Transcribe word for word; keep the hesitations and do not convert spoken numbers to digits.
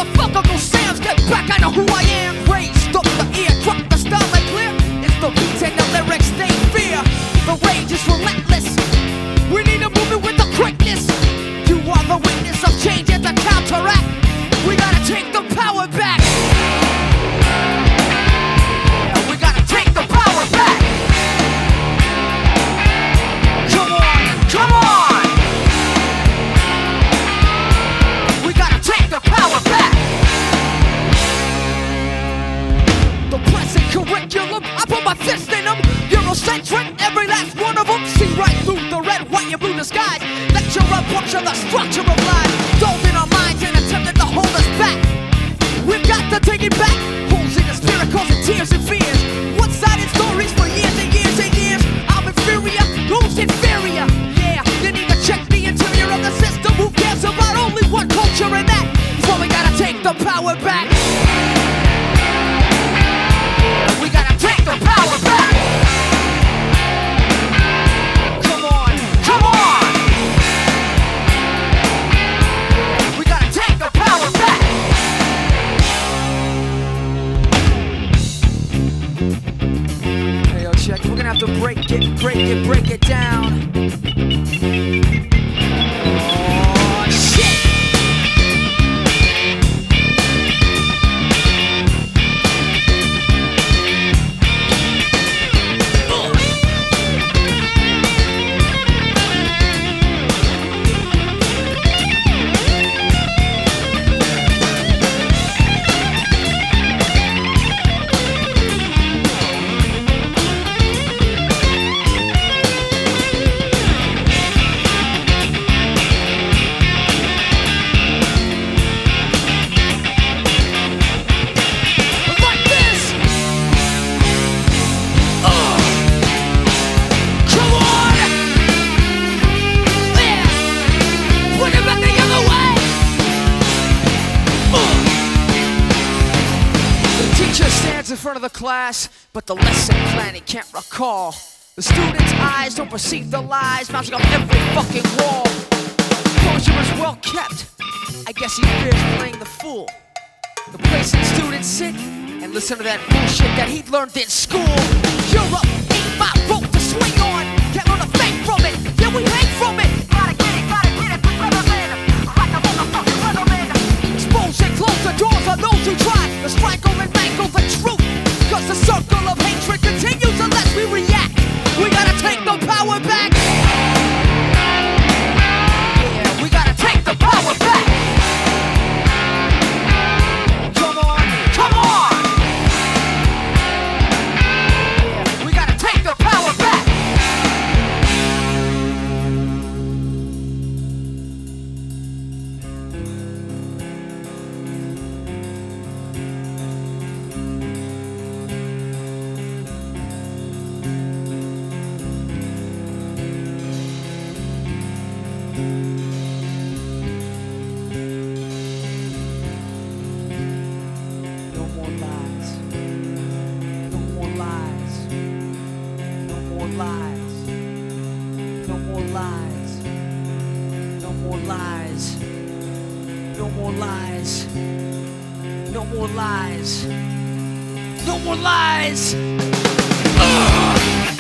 motherfucker go Sam's. Get back, I know who I am. Raised up the ear, drop the style like clear. It's the beat and the lyrics they fear. The rage is relentless. We need a movement with the quickness. You are the witness of change and the counteract. We gotta take the power back. Yeah, we gotta take the power back. Come on, come on. We gotta take the power back. The present curriculum, I put my fist in them. Eurocentric, every last one of them. See right through the red, white, and blue disguise. Lecture a bunch of the structure of life. Dove in our minds and attempted to hold us back. We've got to take it back. Holes in the spirit causing tears and fears. One-sided stories for years and years and years. I'm inferior, who's inferior? Yeah, you need to check the interior of the system. Who cares about only one culture and that? So we gotta take the power back. Yeah, we gotta take the power back. Come on, come on. We gotta take the power back. Hey, yo, check. We're gonna have to break it, break it, break it down. Oh, shit. In front of the class, but the lesson plan he can't recall. The students' eyes don't perceive the lies mounting up every fucking wall. Closure is well kept. I guess he fears playing the fool. The place that students sit and listen to that bullshit that he'd learned in school. Europe ain't my rope to swing on. Can't learn a thing from it. Yeah, we hang from it. Gotta get it, gotta get it, put rubber in. Like a motherfucking rubber man. Expose and close the doors on those who try to strangle and mangle the truth. Cause the circle of hatred continues unless we react. We gotta take the power back. Yeah, we gotta take the power back. Come on, come on. Yeah, we gotta take the power back. No more lies. No more lies. Ugh.